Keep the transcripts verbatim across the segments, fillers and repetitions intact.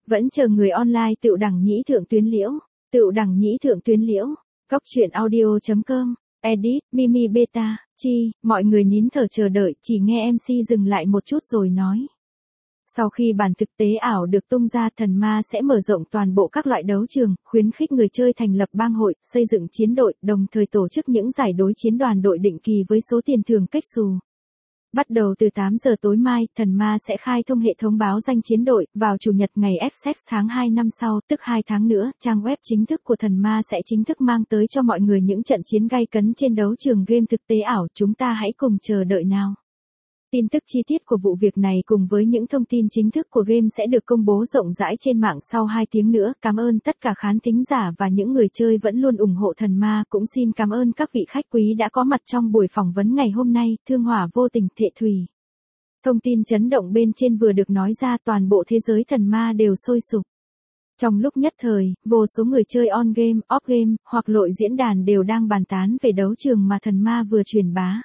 Vẫn chờ người online tựu đẳng nhĩ thượng tuyến liễu, tựu đẳng nhĩ thượng tuyến liễu, góc truyện audio chấm com, edit, Mimi Beta, chi, mọi người nín thở chờ đợi, chỉ nghe em xê dừng lại một chút rồi nói. Sau khi bản thực tế ảo được tung ra, thần ma sẽ mở rộng toàn bộ các loại đấu trường, khuyến khích người chơi thành lập bang hội, xây dựng chiến đội, đồng thời tổ chức những giải đối chiến đoàn đội định kỳ với số tiền thưởng cách xù. Bắt đầu từ tám giờ tối mai, thần ma sẽ khai thông hệ thống báo danh chiến đội, vào chủ nhật ngày Essex tháng hai năm sau, tức hai tháng nữa, trang web chính thức của thần ma sẽ chính thức mang tới cho mọi người những trận chiến gay cấn trên đấu trường game thực tế ảo, chúng ta hãy cùng chờ đợi nào. Tin tức chi tiết của vụ việc này cùng với những thông tin chính thức của game sẽ được công bố rộng rãi trên mạng sau hai tiếng nữa. Cảm ơn tất cả khán thính giả và những người chơi vẫn luôn ủng hộ thần ma, cũng xin cảm ơn các vị khách quý đã có mặt trong buổi phỏng vấn ngày hôm nay, Thương Hỏa Vô Tình, Thệ Thùy. Thông tin chấn động bên trên vừa được nói ra, toàn bộ thế giới thần ma đều sôi sục. Trong lúc nhất thời, vô số người chơi on game, off game, hoặc lội diễn đàn đều đang bàn tán về đấu trường mà thần ma vừa truyền bá.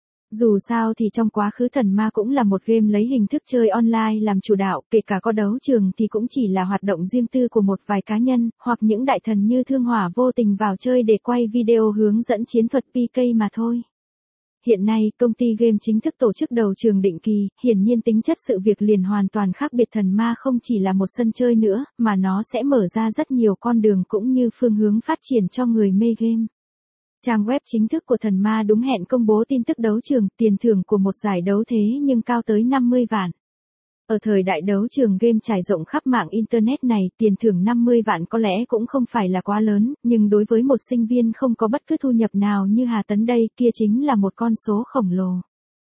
Dù sao thì trong quá khứ thần ma cũng là một game lấy hình thức chơi online làm chủ đạo, kể cả có đấu trường thì cũng chỉ là hoạt động riêng tư của một vài cá nhân, hoặc những đại thần như Thương Hỏa Vô Tình vào chơi để quay video hướng dẫn chiến thuật pê ca mà thôi. Hiện nay, công ty game chính thức tổ chức đấu trường định kỳ, hiển nhiên tính chất sự việc liền hoàn toàn khác biệt. Thần ma không chỉ là một sân chơi nữa, mà nó sẽ mở ra rất nhiều con đường cũng như phương hướng phát triển cho người mê game. Trang web chính thức của thần ma đúng hẹn công bố tin tức đấu trường, tiền thưởng của một giải đấu thế nhưng cao tới năm mươi vạn. Ở thời đại đấu trường game trải rộng khắp mạng Internet này, tiền thưởng năm mươi vạn có lẽ cũng không phải là quá lớn, nhưng đối với một sinh viên không có bất cứ thu nhập nào như Hà Tấn đây, kia chính là một con số khổng lồ.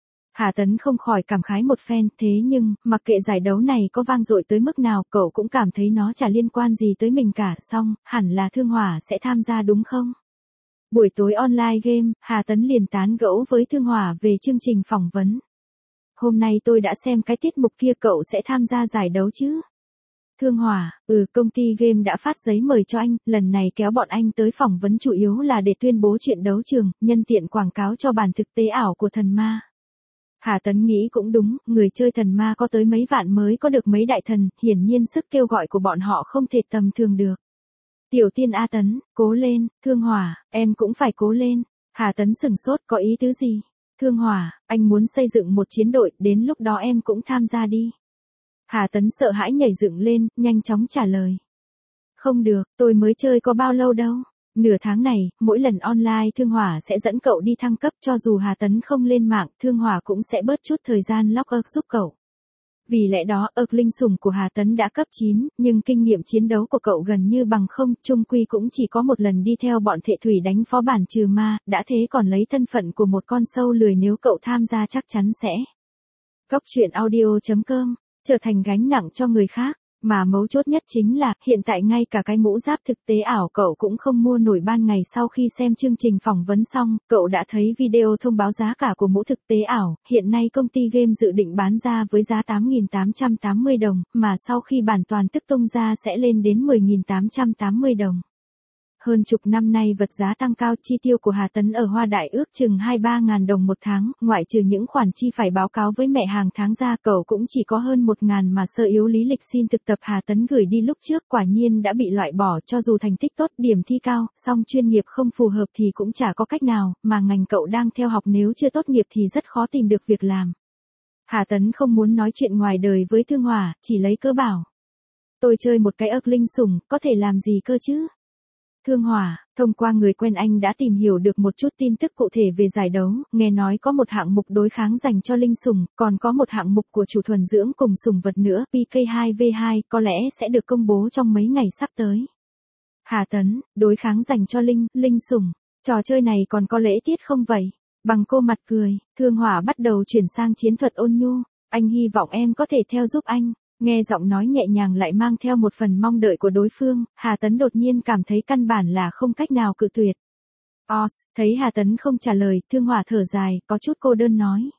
Hà Tấn không khỏi cảm khái một phen, thế nhưng, mặc kệ giải đấu này có vang dội tới mức nào, cậu cũng cảm thấy nó chả liên quan gì tới mình cả, xong, hẳn là Thương Hỏa sẽ tham gia đúng không? Buổi tối online game, Hà Tấn liền tán gẫu với Thương Hỏa về chương trình phỏng vấn. Hôm nay tôi đã xem cái tiết mục kia, cậu sẽ tham gia giải đấu chứ? Thương Hỏa, ừ, công ty game đã phát giấy mời cho anh, lần này kéo bọn anh tới phỏng vấn chủ yếu là để tuyên bố chuyện đấu trường, nhân tiện quảng cáo cho bản thực tế ảo của thần ma. Hà Tấn nghĩ cũng đúng, người chơi thần ma có tới mấy vạn mới có được mấy đại thần, hiển nhiên sức kêu gọi của bọn họ không thể tầm thường được. Tiểu Tiên A Tấn, cố lên, Thương Hỏa, em cũng phải cố lên. Hà Tấn sừng sốt, có ý tứ gì? Thương Hỏa, anh muốn xây dựng một chiến đội, đến lúc đó em cũng tham gia đi. Hà Tấn sợ hãi nhảy dựng lên, nhanh chóng trả lời. Không được, tôi mới chơi có bao lâu đâu. Nửa tháng này, mỗi lần online Thương Hỏa sẽ dẫn cậu đi thăng cấp, cho dù Hà Tấn không lên mạng, Thương Hỏa cũng sẽ bớt chút thời gian log ơ giúp cậu. Vì lẽ đó, ơ linh sủng của Hà Tấn đã cấp chín, nhưng kinh nghiệm chiến đấu của cậu gần như bằng không, chung quy cũng chỉ có một lần đi theo bọn Thệ Thùy đánh phó bản trừ ma, đã thế còn lấy thân phận của một con sâu lười, nếu cậu tham gia chắc chắn sẽ. Góc truyện audio chấm com, trở thành gánh nặng cho người khác. Mà mấu chốt nhất chính là, hiện tại ngay cả cái mũ giáp thực tế ảo cậu cũng không mua nổi. Ban ngày sau khi xem chương trình phỏng vấn xong, cậu đã thấy video thông báo giá cả của mũ thực tế ảo, hiện nay công ty game dự định bán ra với giá tám nghìn tám trăm tám mươi đồng, mà sau khi bản toàn tức tung ra sẽ lên đến mười nghìn tám trăm tám mươi đồng. Hơn chục năm nay vật giá tăng cao, chi tiêu của Hà Tấn ở Hoa Đại ước chừng hai ba ngàn đồng một tháng, ngoại trừ những khoản chi phải báo cáo với mẹ hàng tháng ra, cậu cũng chỉ có hơn một ngàn mà sơ yếu lý lịch xin thực tập Hà Tấn gửi đi lúc trước quả nhiên đã bị loại bỏ, cho dù thành tích tốt, điểm thi cao, song chuyên nghiệp không phù hợp thì cũng chả có cách nào, mà ngành cậu đang theo học nếu chưa tốt nghiệp thì rất khó tìm được việc làm. Hà Tấn không muốn nói chuyện ngoài đời với Thương Hỏa, chỉ lấy cớ bảo. Tôi chơi một cái ơ linh sủng, có thể làm gì cơ chứ? Thương Hỏa, thông qua người quen anh đã tìm hiểu được một chút tin tức cụ thể về giải đấu, nghe nói có một hạng mục đối kháng dành cho linh sủng, còn có một hạng mục của chủ thuần dưỡng cùng sủng vật nữa, pê ca hai vs hai, có lẽ sẽ được công bố trong mấy ngày sắp tới. Hà Tấn, đối kháng dành cho linh, linh sủng, trò chơi này còn có lễ tiết không vậy? Bằng cô mặt cười, Thương Hỏa bắt đầu chuyển sang chiến thuật ôn nhu, anh hy vọng em có thể theo giúp anh. Nghe giọng nói nhẹ nhàng lại mang theo một phần mong đợi của đối phương, Hà Tấn đột nhiên cảm thấy căn bản là không cách nào cự tuyệt. Os, thấy Hà Tấn không trả lời, Thương Hỏa thở dài, có chút cô đơn nói.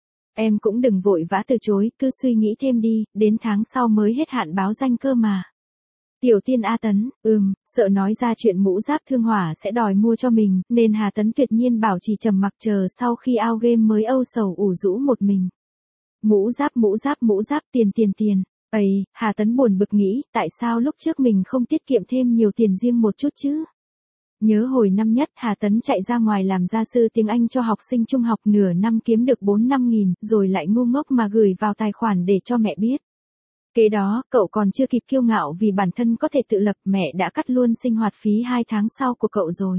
Em cũng đừng vội vã từ chối, cứ suy nghĩ thêm đi, đến tháng sau mới hết hạn báo danh cơ mà. Tiểu Tiên A Tấn, ừm, sợ nói ra chuyện mũ giáp Thương Hỏa sẽ đòi mua cho mình, nên Hà Tấn tuyệt nhiên bảo chỉ trầm mặc chờ sau khi out game mới âu sầu ủ rũ một mình. Mũ giáp mũ giáp mũ giáp tiền tiền tiền. Ây, Hà Tấn buồn bực nghĩ, tại sao lúc trước mình không tiết kiệm thêm nhiều tiền riêng một chút chứ? Nhớ hồi năm nhất Hà Tấn chạy ra ngoài làm gia sư tiếng Anh cho học sinh trung học nửa năm kiếm được bốn năm nghìn, rồi lại ngu ngốc mà gửi vào tài khoản để cho mẹ biết. Kế đó, cậu còn chưa kịp kiêu ngạo vì bản thân có thể tự lập, mẹ đã cắt luôn sinh hoạt phí hai tháng sau của cậu rồi.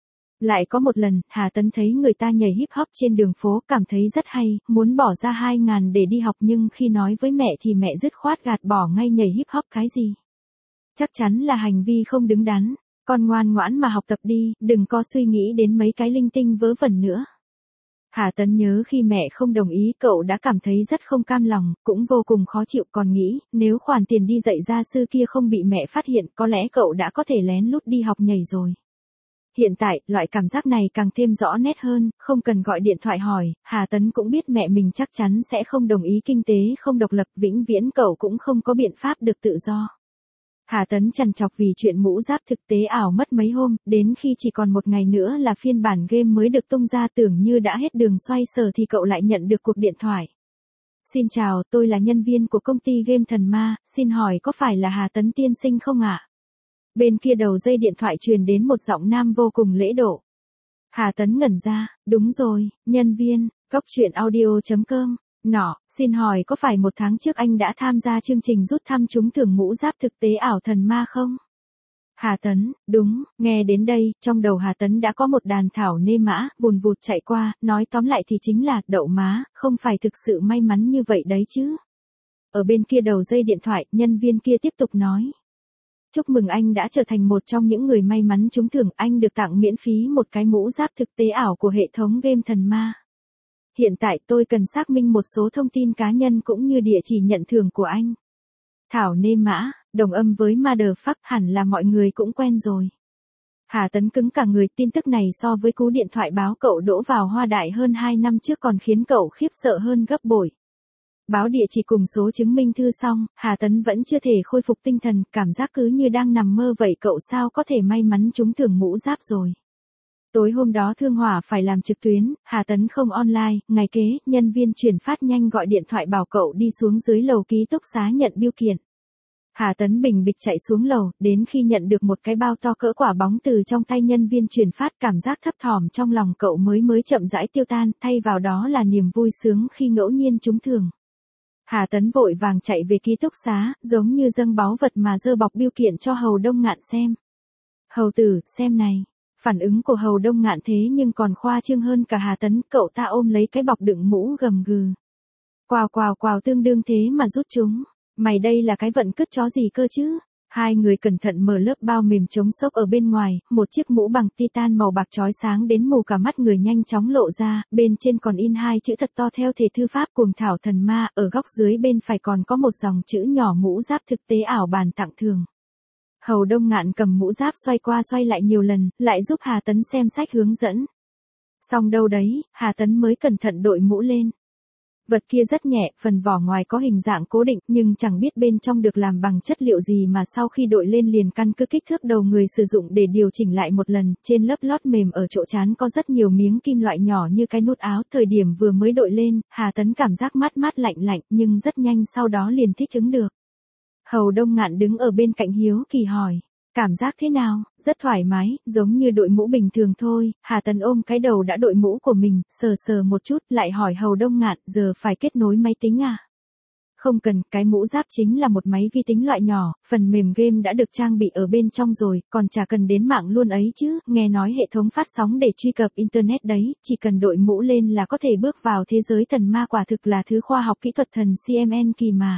Lại có một lần, Hà Tấn thấy người ta nhảy hip hop trên đường phố, cảm thấy rất hay, muốn bỏ ra hai ngàn để đi học nhưng khi nói với mẹ thì mẹ dứt khoát gạt bỏ ngay nhảy hip hop cái gì. Chắc chắn là hành vi không đứng đắn, con ngoan ngoãn mà học tập đi, đừng có suy nghĩ đến mấy cái linh tinh vớ vẩn nữa. Hà Tấn nhớ khi mẹ không đồng ý cậu đã cảm thấy rất không cam lòng, cũng vô cùng khó chịu còn nghĩ, nếu khoản tiền đi dạy gia sư kia không bị mẹ phát hiện có lẽ cậu đã có thể lén lút đi học nhảy rồi. Hiện tại, loại cảm giác này càng thêm rõ nét hơn, không cần gọi điện thoại hỏi, Hà Tấn cũng biết mẹ mình chắc chắn sẽ không đồng ý kinh tế không độc lập, vĩnh viễn cậu cũng không có biện pháp được tự do. Hà Tấn trằn trọc vì chuyện mũ giáp thực tế ảo mất mấy hôm, đến khi chỉ còn một ngày nữa là phiên bản game mới được tung ra tưởng như đã hết đường xoay sở thì cậu lại nhận được cuộc điện thoại. Xin chào, tôi là nhân viên của công ty game Thần Ma, xin hỏi có phải là Hà Tấn tiên sinh không ạ? Bên kia đầu dây điện thoại truyền đến một giọng nam vô cùng lễ độ. Hà Tấn ngẩn ra, đúng rồi, nhân viên, góc truyện audio chấm com. Nọ, xin hỏi có phải một tháng trước anh đã tham gia chương trình rút thăm trúng thưởng mũ giáp thực tế ảo Thần Ma không? Hà Tấn, đúng, nghe đến đây, trong đầu Hà Tấn đã có một đàn thảo nê mã, vùn vụt chạy qua, nói tóm lại thì chính là, đậu má, không phải thực sự may mắn như vậy đấy chứ. Ở bên kia đầu dây điện thoại, nhân viên kia tiếp tục nói. Chúc mừng anh đã trở thành một trong những người may mắn trúng thưởng, anh được tặng miễn phí một cái mũ giáp thực tế ảo của hệ thống game Thần Ma. Hiện tại tôi cần xác minh một số thông tin cá nhân cũng như địa chỉ nhận thưởng của anh. Thảo nê mã, đồng âm với motherfuck hẳn là mọi người cũng quen rồi. Hà Tấn cứng cả người, tin tức này so với cú điện thoại báo cậu đỗ vào Hoa Đại hơn hai năm trước còn khiến cậu khiếp sợ hơn gấp bội. Báo địa chỉ cùng số chứng minh thư xong, Hà Tấn vẫn chưa thể khôi phục tinh thần, cảm giác cứ như đang nằm mơ vậy, cậu sao có thể may mắn trúng thưởng mũ giáp rồi. Tối hôm đó Thương Hỏa phải làm trực tuyến, Hà Tấn không online, ngày kế, nhân viên chuyển phát nhanh gọi điện thoại bảo cậu đi xuống dưới lầu ký túc xá nhận bưu kiện. Hà Tấn bình bịch chạy xuống lầu, đến khi nhận được một cái bao to cỡ quả bóng từ trong tay nhân viên chuyển phát, cảm giác thấp thỏm trong lòng cậu mới mới chậm rãi tiêu tan, thay vào đó là niềm vui sướng khi ngẫu nhiên trúng thưởng. Hà Tấn vội vàng chạy về ký túc xá, giống như dâng báu vật mà dơ bọc bưu kiện cho Hầu Đông Ngạn xem. Hầu tử, xem này. Phản ứng của Hầu Đông Ngạn thế nhưng còn khoa trương hơn cả Hà Tấn, cậu ta ôm lấy cái bọc đựng mũ gầm gừ. Quào quào quào, tương đương thế mà rút chúng. Mày đây là cái vận cứt chó gì cơ chứ? Hai người cẩn thận mở lớp bao mềm chống xốc ở bên ngoài, một chiếc mũ bằng titan màu bạc chói sáng đến mù cả mắt người nhanh chóng lộ ra, bên trên còn in hai chữ thật to theo thể thư pháp Cuồng Thảo Thần Ma, ở góc dưới bên phải còn có một dòng chữ nhỏ mũ giáp thực tế ảo bàn tặng thưởng. Hầu Đông Ngạn cầm mũ giáp xoay qua xoay lại nhiều lần, lại giúp Hà Tấn xem sách hướng dẫn. Xong đâu đấy, Hà Tấn mới cẩn thận đội mũ lên. Vật kia rất nhẹ, phần vỏ ngoài có hình dạng cố định, nhưng chẳng biết bên trong được làm bằng chất liệu gì mà sau khi đội lên liền căn cứ kích thước đầu người sử dụng để điều chỉnh lại một lần, trên lớp lót mềm ở chỗ trán có rất nhiều miếng kim loại nhỏ như cái nút áo, thời điểm vừa mới đội lên, Hà Tấn cảm giác mát mát lạnh lạnh, nhưng rất nhanh sau đó liền thích ứng được. Hầu Đông Ngạn đứng ở bên cạnh hiếu kỳ hỏi. Cảm giác thế nào? Rất thoải mái, giống như đội mũ bình thường thôi. Hà Tấn ôm cái đầu đã đội mũ của mình, sờ sờ một chút, lại hỏi Hầu Đông Ngạn, giờ phải kết nối máy tính à? Không cần, cái mũ giáp chính là một máy vi tính loại nhỏ, phần mềm game đã được trang bị ở bên trong rồi, còn chả cần đến mạng luôn ấy chứ, nghe nói hệ thống phát sóng để truy cập internet đấy, chỉ cần đội mũ lên là có thể bước vào thế giới thần ma, quả thực là thứ khoa học kỹ thuật thần xê em en kỳ mà.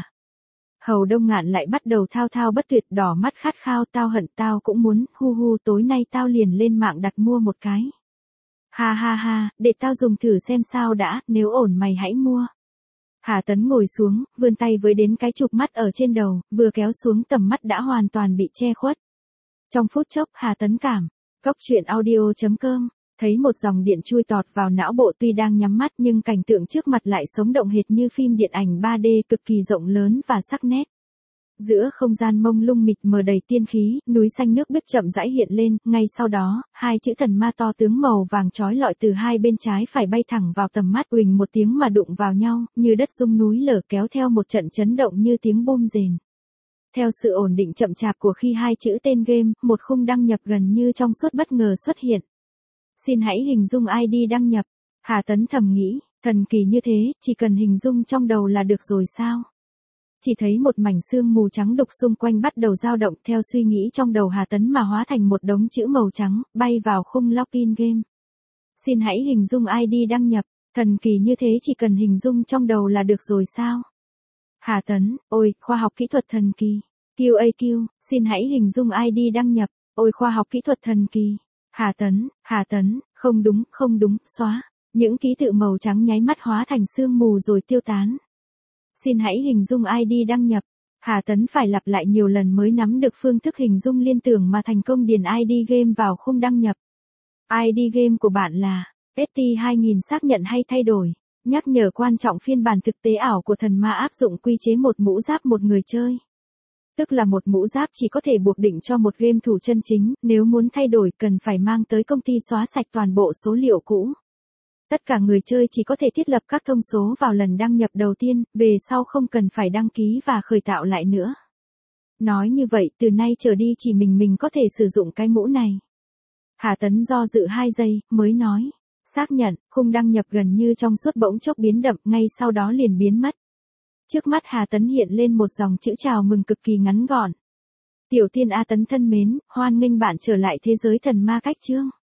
Hầu Đông Ngạn lại bắt đầu thao thao bất tuyệt, đỏ mắt khát khao, tao hận, tao cũng muốn, hu hu, tối nay tao liền lên mạng đặt mua một cái. Ha ha ha, để tao dùng thử xem sao đã, nếu ổn mày hãy mua. Hà Tấn ngồi xuống, vươn tay với đến cái chụp mắt ở trên đầu, vừa kéo xuống tầm mắt đã hoàn toàn bị che khuất. Trong phút chốc, Hà Tấn cảm, góc truyện audio chấm com. Thấy một dòng điện chui tọt vào não bộ, tuy đang nhắm mắt nhưng cảnh tượng trước mặt lại sống động hệt như phim điện ảnh ba D, cực kỳ rộng lớn và sắc nét. Giữa không gian mông lung mịt mờ đầy tiên khí, núi xanh nước biếc chậm rãi hiện lên, ngay sau đó, hai chữ thần ma to tướng màu vàng chói lọi từ hai bên trái phải bay thẳng vào tầm mắt, uỳnh một tiếng mà đụng vào nhau, như đất rung núi lở, kéo theo một trận chấn động như tiếng bom rền. Theo sự ổn định chậm chạp của khi hai chữ tên game, một khung đăng nhập gần như trong suốt bất ngờ xuất hiện. Xin hãy hình dung i đê đăng nhập. Hà Tấn thầm nghĩ, thần kỳ như thế, chỉ cần hình dung trong đầu là được rồi sao? Chỉ thấy một mảnh sương mù trắng đục xung quanh bắt đầu dao động theo suy nghĩ trong đầu Hà Tấn mà hóa thành một đống chữ màu trắng, bay vào khung login game. Xin hãy hình dung i đê đăng nhập. Thần kỳ như thế, chỉ cần hình dung trong đầu là được rồi sao? Hà Tấn, ôi, khoa học kỹ thuật thần kỳ. quy a quy, xin hãy hình dung i đê đăng nhập. Ôi, khoa học kỹ thuật thần kỳ. Hà Tấn, Hà Tấn, không đúng, không đúng, xóa. Những ký tự màu trắng nháy mắt hóa thành sương mù rồi tiêu tán. Xin hãy hình dung i đê đăng nhập. Hà Tấn phải lặp lại nhiều lần mới nắm được phương thức hình dung liên tưởng mà thành công điền i đê game vào khung đăng nhập. i đê game của bạn là ét tê hai nghìn xác nhận hay thay đổi. Nhắc nhở quan trọng, phiên bản thực tế ảo của thần ma áp dụng quy chế một mũ giáp một người chơi. Tức là một mũ giáp chỉ có thể buộc định cho một game thủ chân chính, nếu muốn thay đổi cần phải mang tới công ty xóa sạch toàn bộ số liệu cũ. Tất cả người chơi chỉ có thể thiết lập các thông số vào lần đăng nhập đầu tiên, về sau không cần phải đăng ký và khởi tạo lại nữa. Nói như vậy, từ nay trở đi chỉ mình mình có thể sử dụng cái mũ này. Hà Tấn do dự hai giây, mới nói. Xác nhận, khung đăng nhập gần như trong suốt bỗng chốc biến đậm, ngay sau đó liền biến mất. Trước mắt Hà Tấn hiện lên một dòng chữ chào mừng cực kỳ ngắn gọn. Tiểu Tiên A Tấn thân mến, hoan nghênh bạn trở lại thế giới thần ma cách chương.